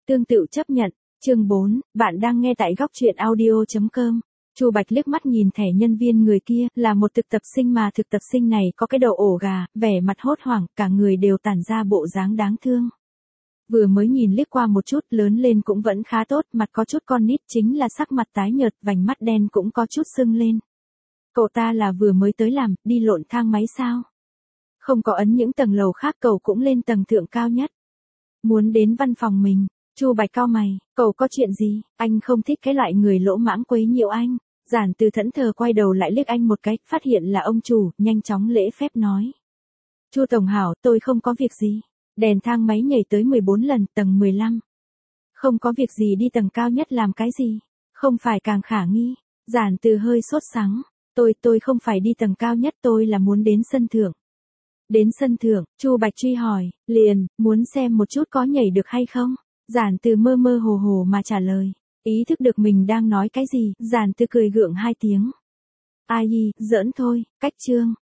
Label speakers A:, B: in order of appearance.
A: Tương tự chấp nhận. Chương 4, bạn đang nghe tại góc truyện audio.com. Chu Bạch liếc mắt nhìn thẻ nhân viên người kia, là một thực tập sinh mà thực tập sinh này có cái đầu ổ gà, vẻ mặt hốt hoảng, cả người đều tản ra bộ dáng đáng thương. Vừa mới nhìn liếc qua một chút, lớn lên cũng vẫn khá tốt, mặt có chút con nít, chính là sắc mặt tái nhợt, vành mắt đen cũng có chút sưng lên. Cậu ta là vừa mới tới làm, đi lộn thang máy sao? Không có ấn những tầng lầu khác, cậu cũng lên tầng thượng cao nhất. Muốn đến văn phòng mình. Chu Bạch cau mày, cậu có chuyện gì? Anh không thích cái loại người lỗ mãng quấy nhiễu anh. Giản Từ thẫn thờ quay đầu lại liếc anh một cái, phát hiện là ông chủ, nhanh chóng lễ phép nói. Chu tổng hảo, tôi không có việc gì. Đèn thang máy nhảy tới 14 lần, tầng 15. Không có việc gì đi tầng cao nhất làm cái gì? Không phải càng khả nghi. Giản Từ hơi sốt sắng. Tôi không phải đi tầng cao nhất, tôi là muốn đến sân thượng. Đến sân thượng, Chu Bạch truy hỏi, liền, muốn xem một chút có nhảy được hay không? Giản Từ mơ mơ hồ hồ mà trả lời. Ý thức được mình đang nói cái gì, Giản Từ cười gượng hai tiếng. Ai, giỡn thôi, cách chương.